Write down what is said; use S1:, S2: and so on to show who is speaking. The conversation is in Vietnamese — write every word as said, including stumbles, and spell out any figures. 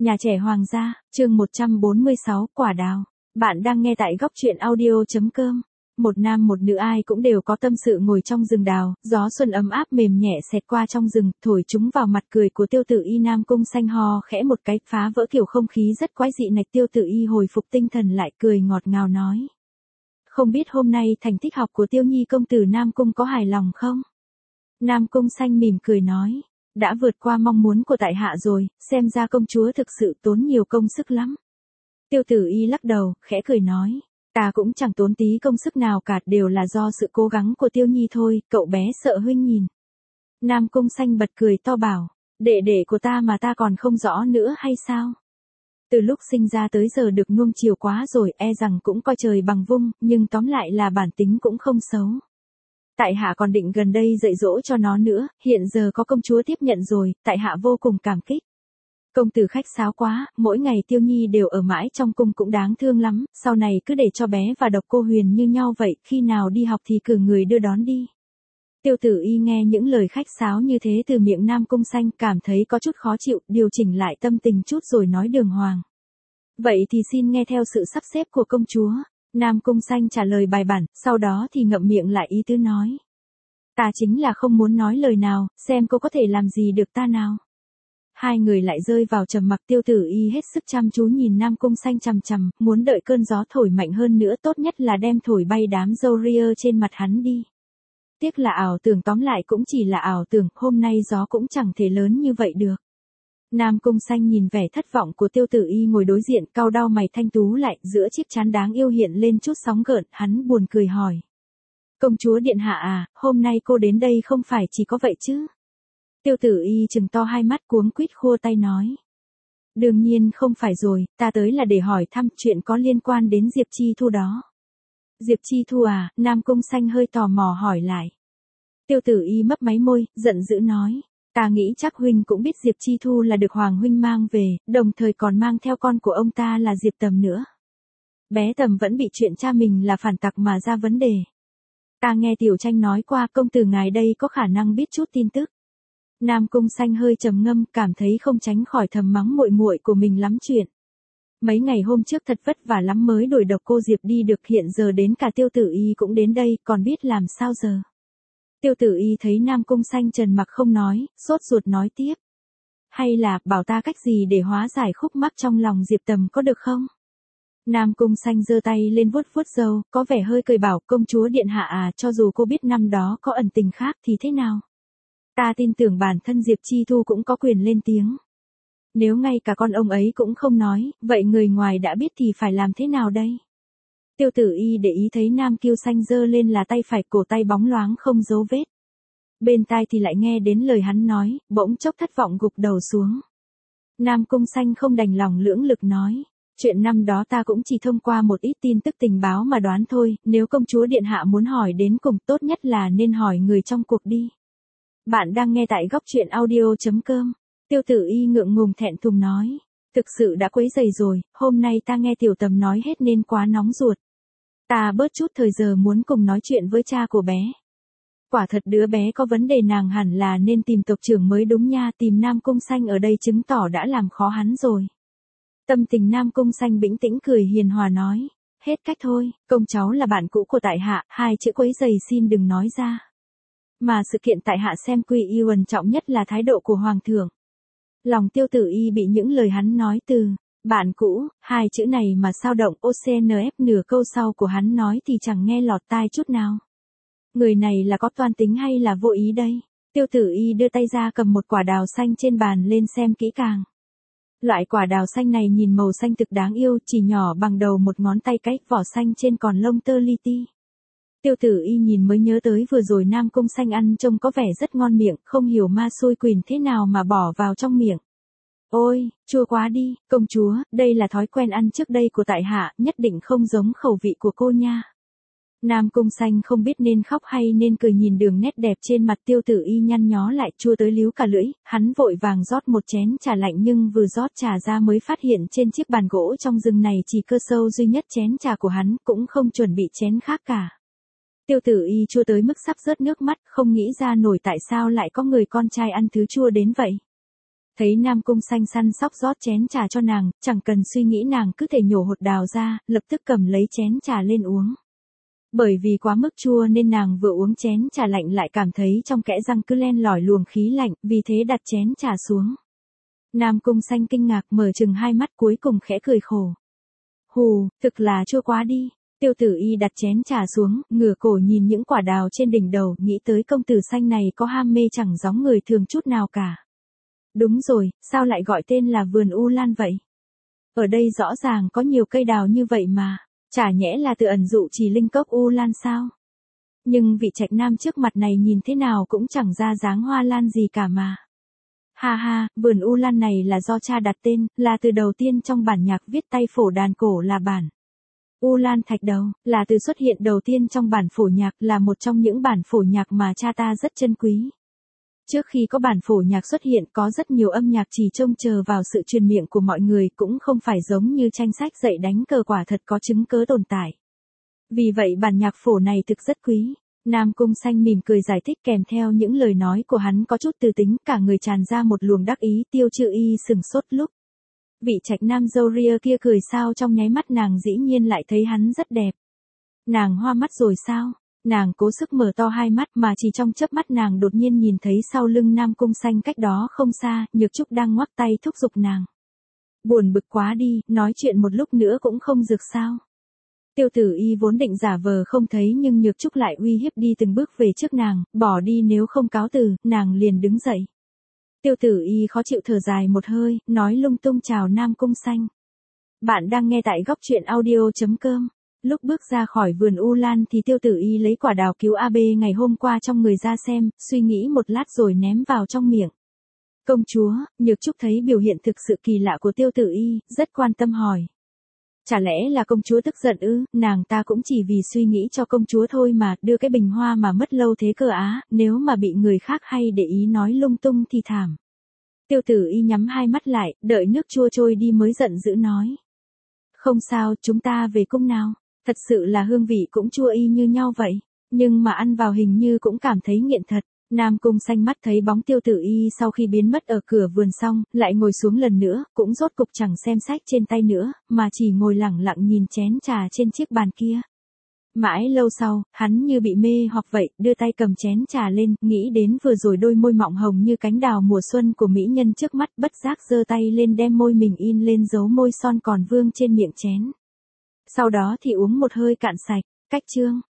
S1: Nhà trẻ Hoàng gia, chương một trăm bốn mươi sáu, quả đào. Bạn đang nghe tại góc truyện audio.com. Một nam một nữ ai cũng đều có tâm sự ngồi trong rừng đào, gió xuân ấm áp mềm nhẹ xẹt qua trong rừng, thổi chúng vào mặt cười của Tiêu Tử Y. Nam Cung Xanh ho khẽ một cái, phá vỡ kiểu không khí rất quái dị này. Tiêu Tử Y hồi phục tinh thần lại, cười ngọt ngào nói: Không biết hôm nay thành tích học của Tiêu Nhi công tử Nam Cung có hài lòng không? Nam Cung Xanh mỉm cười nói: Đã vượt qua mong muốn của tại hạ rồi, xem ra công chúa thực sự tốn nhiều công sức lắm. Tiêu Tử Y lắc đầu, khẽ cười nói: Ta cũng chẳng tốn tí công sức nào cả, đều là do sự cố gắng của Tiêu Nhi thôi, cậu bé sợ huynh nhìn. Nam Cung Xanh bật cười to bảo: Đệ đệ của ta mà ta còn không rõ nữa hay sao? Từ lúc sinh ra tới giờ được nuông chiều quá rồi, e rằng cũng coi trời bằng vung, nhưng tóm lại là bản tính cũng không xấu. Tại hạ còn định gần đây dạy dỗ cho nó nữa, hiện giờ có công chúa tiếp nhận rồi, tại hạ vô cùng cảm kích. Công tử khách sáo quá, mỗi ngày Tiêu Nhi đều ở mãi trong cung cũng đáng thương lắm, sau này cứ để cho bé và Độc Cô Huyền như nhau vậy, khi nào đi học thì cử người đưa đón đi. Tiêu Tử Y nghe những lời khách sáo như thế từ miệng Nam Cung Xanh, cảm thấy có chút khó chịu, điều chỉnh lại tâm tình chút rồi nói đường hoàng: Vậy thì xin nghe theo sự sắp xếp của công chúa. Nam Cung Xanh trả lời bài bản, sau đó thì ngậm miệng lại ý tứ nói: Ta chính là không muốn nói lời nào, xem cô có thể làm gì được ta nào. Hai người lại rơi vào trầm mặc. Tiêu Tử Y hết sức chăm chú nhìn Nam Cung Xanh chằm chằm, muốn đợi cơn gió thổi mạnh hơn nữa, tốt nhất là đem thổi bay đám râu ria trên mặt hắn đi. Tiếc là ảo tưởng, tóm lại cũng chỉ là ảo tưởng, hôm nay gió cũng chẳng thể lớn như vậy được. Nam Cung Xanh nhìn vẻ thất vọng của Tiêu Tử Y ngồi đối diện, cau đau mày thanh tú lại, giữa chiếc trán đáng yêu hiện lên chút sóng gợn, hắn buồn cười hỏi: Công chúa điện hạ à, hôm nay cô đến đây không phải chỉ có vậy chứ? Tiêu Tử Y trừng to hai mắt, cuống quýt khua tay nói: Đương nhiên không phải rồi, ta tới là để hỏi thăm chuyện có liên quan đến Diệp Chi Thu đó. Diệp Chi Thu à? Nam Cung Xanh hơi tò mò hỏi lại. Tiêu Tử Y mấp máy môi, giận dữ nói: Ta nghĩ chắc huynh cũng biết Diệp Chi Thu là được Hoàng huynh mang về, đồng thời còn mang theo con của ông ta là Diệp Tầm nữa. Bé Tầm vẫn bị chuyện cha mình là phản tặc mà ra vấn đề. Ta nghe Tiểu Tranh nói qua, công tử ngài đây có khả năng biết chút tin tức. Nam Cung Xanh hơi trầm ngâm, cảm thấy không tránh khỏi thầm mắng muội muội của mình lắm chuyện. Mấy ngày hôm trước thật vất vả lắm mới đuổi Độc Cô Diệp đi được, hiện giờ đến cả Tiêu Tử Y cũng đến đây, còn biết làm sao giờ. Tiêu Tử Y thấy Nam Cung Xanh trần mặc không nói, sốt ruột nói tiếp: Hay là, bảo ta cách gì để hóa giải khúc mắc trong lòng Diệp Tầm có được không? Nam Cung Xanh giơ tay lên vuốt vuốt râu, có vẻ hơi cười bảo: Công chúa điện hạ à, cho dù cô biết năm đó có ẩn tình khác thì thế nào? Ta tin tưởng bản thân Diệp Chi Thu cũng có quyền lên tiếng. Nếu ngay cả con ông ấy cũng không nói, vậy người ngoài đã biết thì phải làm thế nào đây? Tiêu Tử Y để ý thấy Nam Kiêu Xanh giơ lên là tay phải, cổ tay bóng loáng không dấu vết. Bên tai thì lại nghe đến lời hắn nói, bỗng chốc thất vọng gục đầu xuống. Nam Cung Xanh không đành lòng lưỡng lực nói: Chuyện năm đó ta cũng chỉ thông qua một ít tin tức tình báo mà đoán thôi, nếu công chúa điện hạ muốn hỏi đến cùng, tốt nhất là nên hỏi người trong cuộc đi. Bạn đang nghe tại góc truyện audio.com. Tiêu Tử Y ngượng ngùng thẹn thùng nói: Thực sự đã quấy rầy rồi, hôm nay ta nghe Tiểu Tầm nói hết nên quá nóng ruột. Ta bớt chút thời giờ muốn cùng nói chuyện với cha của bé. Quả thật đứa bé có vấn đề, nàng hẳn là nên tìm tộc trưởng mới đúng nha, tìm Nam Cung Xanh ở đây chứng tỏ đã làm khó hắn rồi. Tâm tình Nam Cung Xanh bĩnh tĩnh cười hiền hòa nói: Hết cách thôi, công cháu là bạn cũ của tại hạ, hai chữ quấy rầy xin đừng nói ra. Mà sự kiện tại hạ xem quy y quan trọng nhất là thái độ của Hoàng thượng. Lòng Tiêu Tử Y bị những lời hắn nói từ bạn cũ, hai chữ này mà sao động, ô xê en ép nửa câu sau của hắn nói thì chẳng nghe lọt tai chút nào. Người này là có toan tính hay là vô ý đây? Tiêu Tử Y đưa tay ra cầm một quả đào xanh trên bàn lên xem kỹ càng. Loại quả đào xanh này nhìn màu xanh thực đáng yêu, chỉ nhỏ bằng đầu một ngón tay cái, vỏ xanh trên còn lông tơ li ti. Tiêu Tử Y nhìn mới nhớ tới vừa rồi Nam Cung Xanh ăn trông có vẻ rất ngon miệng, không hiểu ma xui quỷ thế nào mà bỏ vào trong miệng. Ôi, chua quá đi, công chúa, đây là thói quen ăn trước đây của tại hạ, nhất định không giống khẩu vị của cô nha. Nam Cung Xanh không biết nên khóc hay nên cười, nhìn đường nét đẹp trên mặt Tiêu Tử Y nhăn nhó lại, chua tới líu cả lưỡi, hắn vội vàng rót một chén trà lạnh, nhưng vừa rót trà ra mới phát hiện trên chiếc bàn gỗ trong rừng này chỉ cơ sâu duy nhất chén trà của hắn, cũng không chuẩn bị chén khác cả. Tiêu Tử Y chua tới mức sắp rớt nước mắt, không nghĩ ra nổi tại sao lại có người con trai ăn thứ chua đến vậy. Thấy Nam Cung Xanh săn sóc rót chén trà cho nàng, chẳng cần suy nghĩ nàng cứ thể nhổ hột đào ra, lập tức cầm lấy chén trà lên uống. Bởi vì quá mức chua nên nàng vừa uống chén trà lạnh lại cảm thấy trong kẽ răng cứ len lỏi luồng khí lạnh, vì thế đặt chén trà xuống. Nam Cung Xanh kinh ngạc mở chừng hai mắt cuối cùng khẽ cười khổ. Hù, thực là chua quá đi. Tiêu Tử Y đặt chén trà xuống, ngửa cổ nhìn những quả đào trên đỉnh đầu, nghĩ tới công tử Xanh này có ham mê chẳng giống người thường chút nào cả. Đúng rồi, sao lại gọi tên là vườn U Lan vậy? Ở đây rõ ràng có nhiều cây đào như vậy mà, chả nhẽ là tự ẩn dụ chỉ linh cốc U Lan sao? Nhưng vị trạch nam trước mặt này nhìn thế nào cũng chẳng ra dáng hoa lan gì cả mà. Ha ha, vườn U Lan này là do cha đặt tên, là từ đầu tiên trong bản nhạc viết tay phổ đàn cổ là bản U Lan Thạch Đầu, là từ xuất hiện đầu tiên trong bản phổ nhạc, là một trong những bản phổ nhạc mà cha ta rất trân quý. Trước khi có bản phổ nhạc xuất hiện có rất nhiều âm nhạc chỉ trông chờ vào sự truyền miệng của mọi người, cũng không phải giống như tranh sách dạy đánh cờ quả thật có chứng cớ tồn tại. Vì vậy bản nhạc phổ này thực rất quý. Nam Cung Xanh mỉm cười giải thích, kèm theo những lời nói của hắn có chút từ tính, cả người tràn ra một luồng đắc ý. Tiêu Trư Y sừng sốt lúc vị trạch nam râu ria kia cười sao trong nháy mắt nàng dĩ nhiên lại thấy hắn rất đẹp. Nàng hoa mắt rồi sao? Nàng cố sức mở to hai mắt mà chỉ trong chớp mắt nàng đột nhiên nhìn thấy sau lưng Nam Cung Xanh cách đó không xa, Nhược Trúc đang ngoắc tay thúc giục nàng. Buồn bực quá đi, nói chuyện một lúc nữa cũng không dược sao? Tiêu Tử Y vốn định giả vờ không thấy nhưng Nhược Trúc lại uy hiếp đi từng bước về trước nàng, bỏ đi nếu không cáo từ, nàng liền đứng dậy. Tiêu Tử Y khó chịu thở dài một hơi, nói lung tung chào Nam Cung Xanh. Bạn đang nghe tại góc truyện audio chấm com. Lúc bước ra khỏi vườn U Lan thì Tiêu Tử Y lấy quả đào cứu a bê ngày hôm qua trong người ra xem, suy nghĩ một lát rồi ném vào trong miệng. Công chúa, Nhược Trúc thấy biểu hiện thực sự kỳ lạ của Tiêu Tử Y, rất quan tâm hỏi. Chả lẽ là công chúa tức giận ư? Nàng ta cũng chỉ vì suy nghĩ cho công chúa thôi mà, đưa cái bình hoa mà mất lâu thế cơ á, nếu mà bị người khác hay để ý nói lung tung thì thảm. Tiêu Tử Y nhắm hai mắt lại, đợi nước chua trôi đi mới giận dữ nói. Không sao, chúng ta về cung nào. Thật sự là hương vị cũng chua y như nhau vậy, nhưng mà ăn vào hình như cũng cảm thấy nghiện thật. Nam Cung Xanh mắt thấy bóng Tiêu Tử Y sau khi biến mất ở cửa vườn xong, lại ngồi xuống lần nữa, cũng rốt cục chẳng xem sách trên tay nữa, mà chỉ ngồi lẳng lặng nhìn chén trà trên chiếc bàn kia. Mãi lâu sau, hắn như bị mê hoặc vậy, đưa tay cầm chén trà lên, nghĩ đến vừa rồi đôi môi mọng hồng như cánh đào mùa xuân của mỹ nhân trước mắt, bất giác giơ tay lên đem môi mình in lên dấu môi son còn vương trên miệng chén. Sau đó thì uống một hơi cạn sạch. Cách chương